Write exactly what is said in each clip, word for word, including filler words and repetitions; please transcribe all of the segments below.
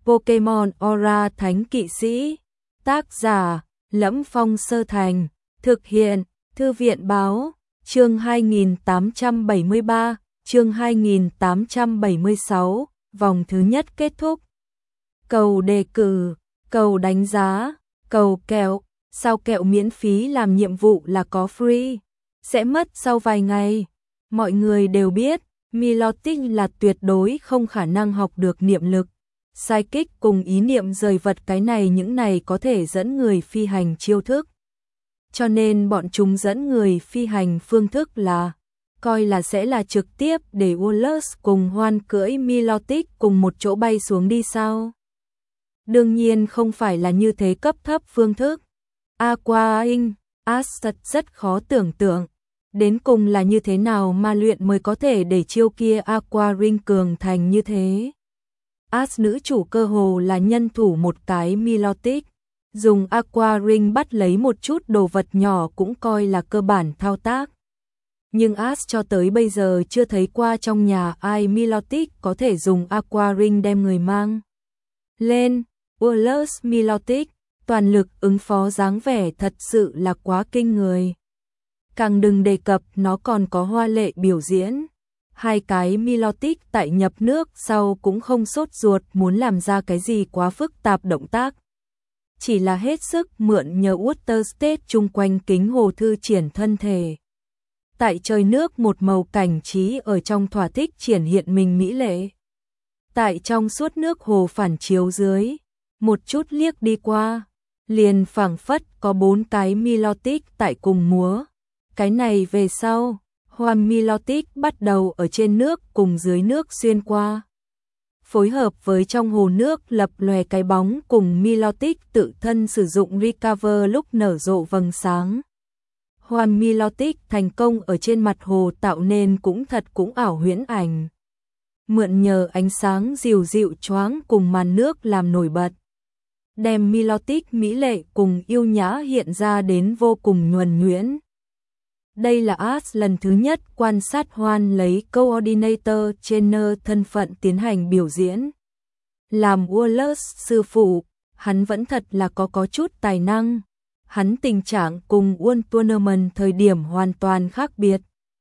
Pokemon Aura Thánh Kỵ Sĩ. Tác giả: Lẫm Phong Sơ Thành. Thực hiện: Thư viện Báo. Chương hai nghìn tám trăm bảy mươi ba, chương hai nghìn tám trăm bảy mươi sáu, vòng thứ nhất kết thúc. Cầu đề cử, cầu đánh giá, cầu kẹo. Sao kẹo miễn phí làm nhiệm vụ là có free, sẽ mất sau vài ngày. Mọi người đều biết, Milotic là tuyệt đối không khả năng học được niệm lực. Psychic cùng ý niệm rời vật cái này những này có thể dẫn người phi hành chiêu thức. Cho nên bọn chúng dẫn người phi hành phương thức là coi là sẽ là trực tiếp để Wallace cùng Hoan cưỡi Milotic cùng một chỗ bay xuống đi sao? Đương nhiên không phải là như thế cấp thấp phương thức. Aqua Inc. Asset rất khó tưởng tượng. Đến cùng là như thế nào mà luyện mới có thể để chiêu kia Aqua Ring cường thành như thế? As nữ chủ cơ hồ là nhân thủ một cái Milotic. Dùng Aqua Ring bắt lấy một chút đồ vật nhỏ cũng coi là cơ bản thao tác. Nhưng As cho tới bây giờ chưa thấy qua trong nhà ai Milotic có thể dùng Aqua Ring đem người mang lên. Wallace Milotic, toàn lực ứng phó dáng vẻ thật sự là quá kinh người. Càng đừng đề cập nó còn có hoa lệ biểu diễn. Hai cái Milotic tại nhập nước sau cũng không sốt ruột muốn làm ra cái gì quá phức tạp động tác. Chỉ là hết sức mượn nhờ Water State chung quanh kính hồ thư triển thân thể. Tại trời nước một màu cảnh trí ở trong thỏa thích triển hiện mình mỹ lệ. Tại trong suốt nước hồ phản chiếu dưới, một chút liếc đi qua, liền phảng phất có bốn cái Milotic tại cùng múa. Cái này về sau, Hoan Milotic bắt đầu ở trên nước cùng dưới nước xuyên qua. Phối hợp với trong hồ nước lập lòe cái bóng cùng Milotic tự thân sử dụng recover lúc nở rộ vầng sáng. Hoan Milotic thành công ở trên mặt hồ tạo nên cũng thật cũng ảo huyễn ảnh. Mượn nhờ ánh sáng dịu dịu choáng cùng màn nước làm nổi bật. Đem Milotic mỹ lệ cùng yêu nhã hiện ra đến vô cùng nhuần nhuyễn. Đây là As lần thứ nhất quan sát Hoan lấy Coordinator Trainer thân phận tiến hành biểu diễn. Làm Wallace sư phụ, hắn vẫn thật là có có chút tài năng. Hắn tình trạng cùng World Tournament thời điểm hoàn toàn khác biệt.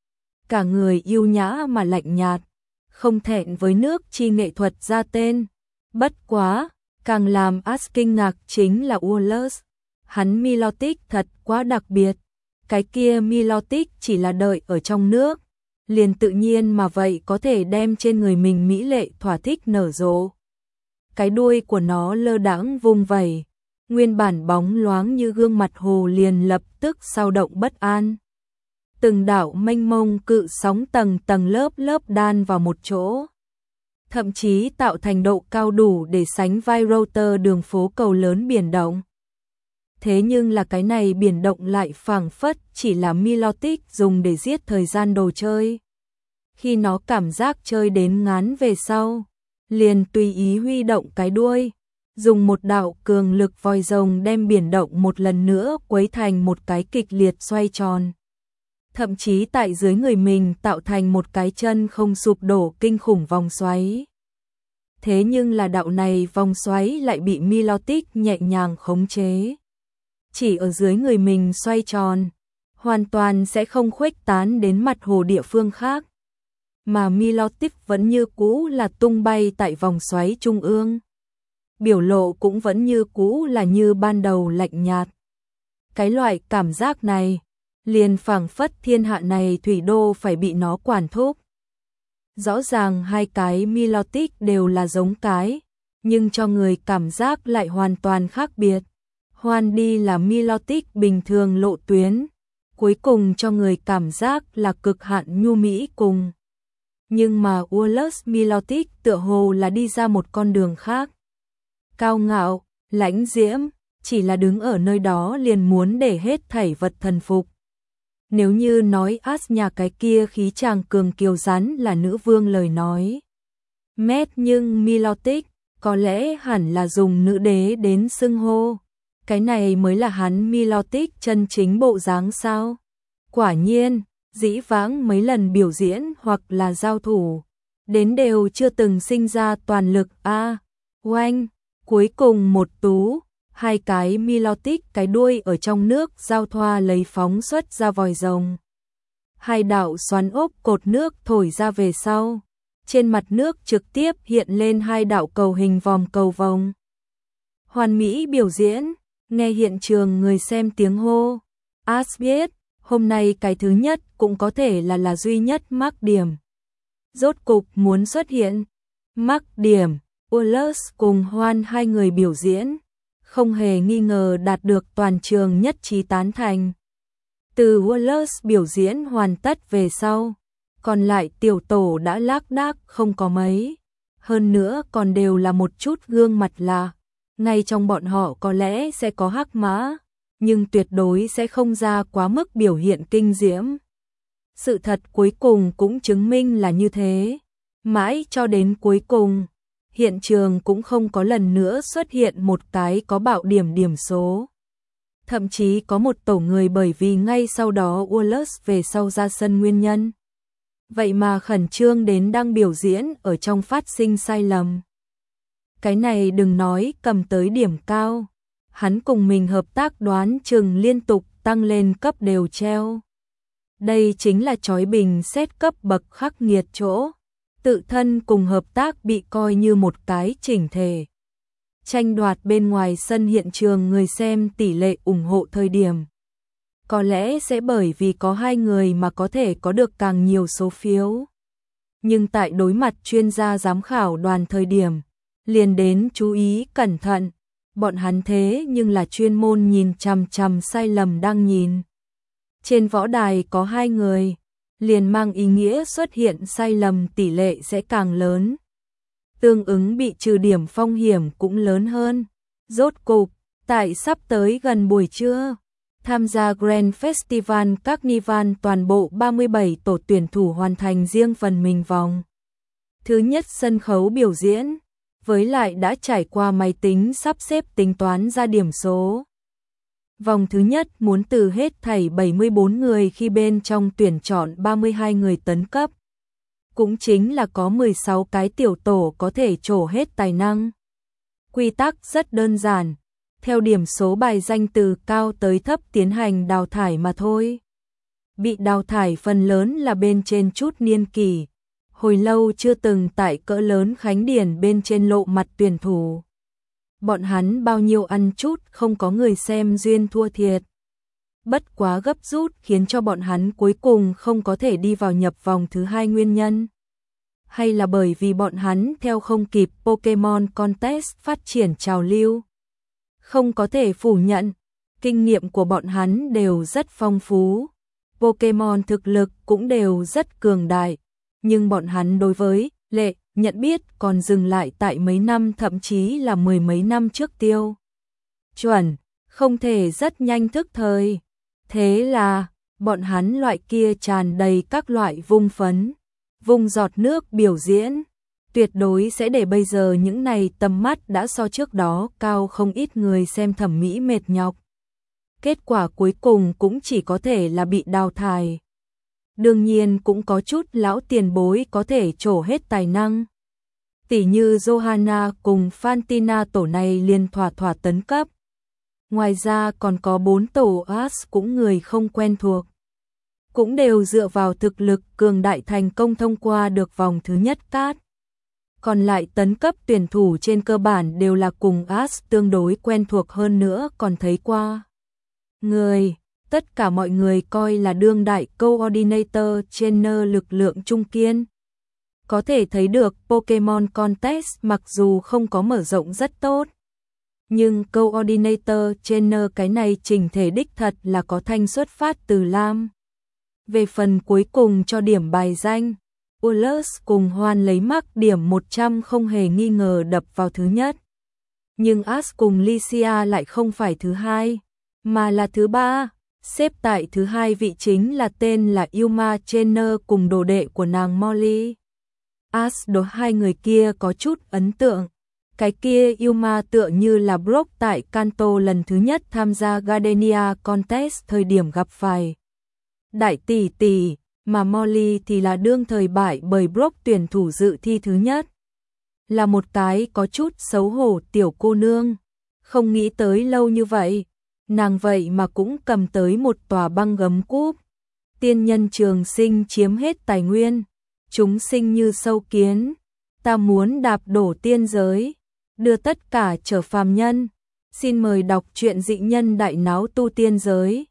Cả người yêu nhã mà lạnh nhạt, không thẹn với nước chi nghệ thuật ra tên. Bất quá, càng làm As kinh ngạc chính là Wallace. Hắn Milotic thật quá đặc biệt. Cái kia Milotic chỉ là đợi ở trong nước, liền tự nhiên mà vậy có thể đem trên người mình mỹ lệ thỏa thích nở rộ. Cái đuôi của nó lơ đãng vung vẩy, nguyên bản bóng loáng như gương mặt hồ liền lập tức sao động bất an. Từng đạo mênh mông cự sóng tầng tầng lớp lớp đan vào một chỗ, thậm chí tạo thành độ cao đủ để sánh vai router đường phố cầu lớn biển động. Thế nhưng là cái này biển động lại phảng phất chỉ là Milotic dùng để giết thời gian đồ chơi. Khi nó cảm giác chơi đến ngán về sau, liền tùy ý huy động cái đuôi, dùng một đạo cường lực vòi rồng đem biển động một lần nữa quấy thành một cái kịch liệt xoay tròn. Thậm chí tại dưới người mình tạo thành một cái chân không sụp đổ kinh khủng vòng xoáy. Thế nhưng là đạo này vòng xoáy lại bị Milotic nhẹ nhàng khống chế. Chỉ ở dưới người mình xoay tròn, hoàn toàn sẽ không khuếch tán đến mặt hồ địa phương khác. Mà Milotic vẫn như cũ là tung bay tại vòng xoáy trung ương. Biểu lộ cũng vẫn như cũ là như ban đầu lạnh nhạt. Cái loại cảm giác này, liền phảng phất thiên hạ này thủy đô phải bị nó quản thúc. Rõ ràng hai cái Milotic đều là giống cái, nhưng cho người cảm giác lại hoàn toàn khác biệt. Hoan đi là Milotic bình thường lộ tuyến, cuối cùng cho người cảm giác là cực hạn nhu mỹ cùng. Nhưng mà Wallace Milotic tựa hồ là đi ra một con đường khác. Cao ngạo, lãnh diễm, chỉ là đứng ở nơi đó liền muốn để hết thảy vật thần phục. Nếu như nói As nhà cái kia khí chàng cường kiều rắn là nữ vương lời nói. Mét nhưng Milotic có lẽ hẳn là dùng nữ đế đến xưng hô. Cái này mới là hắn Milotic chân chính bộ dáng sao? Quả nhiên, dĩ vãng mấy lần biểu diễn hoặc là giao thủ, đến đều chưa từng sinh ra toàn lực a. Oanh, cuối cùng một tú, hai cái Milotic cái đuôi ở trong nước giao thoa lấy phóng xuất ra vòi rồng. Hai đạo xoắn ốc cột nước thổi ra về sau. Trên mặt nước trực tiếp hiện lên hai đạo cầu hình vòm cầu vồng. Hoàn mỹ biểu diễn, nghe hiện trường người xem tiếng hô. As biết, hôm nay cái thứ nhất cũng có thể là là duy nhất mắc điểm. Rốt cục muốn xuất hiện. Mắc điểm, Wallace cùng Hoan hai người biểu diễn. Không hề nghi ngờ đạt được toàn trường nhất trí tán thành. Từ Wallace biểu diễn hoàn tất về sau, còn lại tiểu tổ đã lác đác không có mấy. Hơn nữa còn đều là một chút gương mặt lạ. Ngay trong bọn họ có lẽ sẽ có hắc mã, nhưng tuyệt đối sẽ không ra quá mức biểu hiện kinh diễm. Sự thật cuối cùng cũng chứng minh là như thế. Mãi cho đến cuối cùng, hiện trường cũng không có lần nữa xuất hiện một cái có bạo điểm điểm số. Thậm chí có một tổ người bởi vì ngay sau đó Wallace về sau ra sân nguyên nhân. Vậy mà khẩn trương đến đang biểu diễn ở trong phát sinh sai lầm. Cái này đừng nói cầm tới điểm cao. Hắn cùng mình hợp tác đoán chừng liên tục tăng lên cấp đều treo. Đây chính là chói bình xét cấp bậc khắc nghiệt chỗ. Tự thân cùng hợp tác bị coi như một cái chỉnh thể. Tranh đoạt bên ngoài sân hiện trường người xem tỷ lệ ủng hộ thời điểm. Có lẽ sẽ bởi vì có hai người mà có thể có được càng nhiều số phiếu. Nhưng tại đối mặt chuyên gia giám khảo đoàn thời điểm, liền đến chú ý cẩn thận. Bọn hắn thế nhưng là chuyên môn nhìn chằm chằm sai lầm đang nhìn. Trên võ đài có hai người, liền mang ý nghĩa xuất hiện sai lầm tỷ lệ sẽ càng lớn. Tương ứng bị trừ điểm phong hiểm cũng lớn hơn. Rốt cục, tại sắp tới gần buổi trưa, tham gia Grand Festival Carnival toàn bộ ba mươi bảy tổ tuyển thủ hoàn thành riêng phần mình vòng. Thứ nhất sân khấu biểu diễn, với lại đã trải qua máy tính sắp xếp tính toán ra điểm số. Vòng thứ nhất muốn từ hết thảy bảy mươi bốn người khi bên trong tuyển chọn ba mươi hai người tấn cấp. Cũng chính là có mười sáu cái tiểu tổ có thể trổ hết tài năng. Quy tắc rất đơn giản, theo điểm số bài danh từ cao tới thấp tiến hành đào thải mà thôi. Bị đào thải phần lớn là bên trên chút niên kỷ, hồi lâu chưa từng tại cỡ lớn khánh điển bên trên lộ mặt tuyển thủ. Bọn hắn bao nhiêu ăn chút không có người xem duyên thua thiệt. Bất quá gấp rút khiến cho bọn hắn cuối cùng không có thể đi vào nhập vòng thứ hai nguyên nhân. Hay là bởi vì bọn hắn theo không kịp Pokemon Contest phát triển trào lưu. Không có thể phủ nhận, kinh nghiệm của bọn hắn đều rất phong phú. Pokemon thực lực cũng đều rất cường đại. Nhưng bọn hắn đối với lệ nhận biết còn dừng lại tại mấy năm thậm chí là mười mấy năm trước tiêu. Chuẩn, không thể rất nhanh thức thời. Thế là, bọn hắn loại kia tràn đầy các loại vung phấn, vung giọt nước biểu diễn, tuyệt đối sẽ để bây giờ những này tầm mắt đã so trước đó cao không ít người xem thẩm mỹ mệt nhọc. Kết quả cuối cùng cũng chỉ có thể là bị đào thải. Đương nhiên cũng có chút lão tiền bối có thể trổ hết tài năng. Tỷ như Johanna cùng Fantina tổ này liền thỏa thỏa tấn cấp. Ngoài ra còn có bốn tổ As cũng người không quen thuộc. Cũng đều dựa vào thực lực cường đại thành công thông qua được vòng thứ nhất cát. Còn lại tấn cấp tuyển thủ trên cơ bản đều là cùng As tương đối quen thuộc hơn nữa còn thấy qua. Người, tất cả mọi người coi là đương đại coordinator trainer lực lượng trung kiên. Có thể thấy được Pokemon Contest mặc dù không có mở rộng rất tốt. Nhưng coordinator trainer cái này chỉnh thể đích thật là có thanh xuất phát từ Lam. Về phần cuối cùng cho điểm bài danh, Wallace cùng Hoan lấy mắc điểm một trăm không hề nghi ngờ đập vào thứ nhất. Nhưng As cùng Licia lại không phải thứ hai, mà là thứ ba. Xếp tại thứ hai vị chính là tên là Yuma Trainer cùng đồ đệ của nàng Molly. As đối hai người kia có chút ấn tượng. Cái kia Yuma tựa như là Brock tại Kanto lần thứ nhất tham gia Gardenia Contest thời điểm gặp phải đại tỷ tỷ, mà Molly thì là đương thời bại bởi Brock tuyển thủ dự thi thứ nhất. là một cái có chút xấu hổ tiểu cô nương. Không nghĩ tới lâu như vậy, nàng vậy mà cũng cầm tới một tòa băng gấm cúp. Tiên nhân trường sinh chiếm hết tài nguyên, chúng sinh như sâu kiến, ta muốn đạp đổ tiên giới, đưa tất cả trở phàm nhân. Xin mời đọc truyện Dị Nhân Đại Náo Tu Tiên Giới.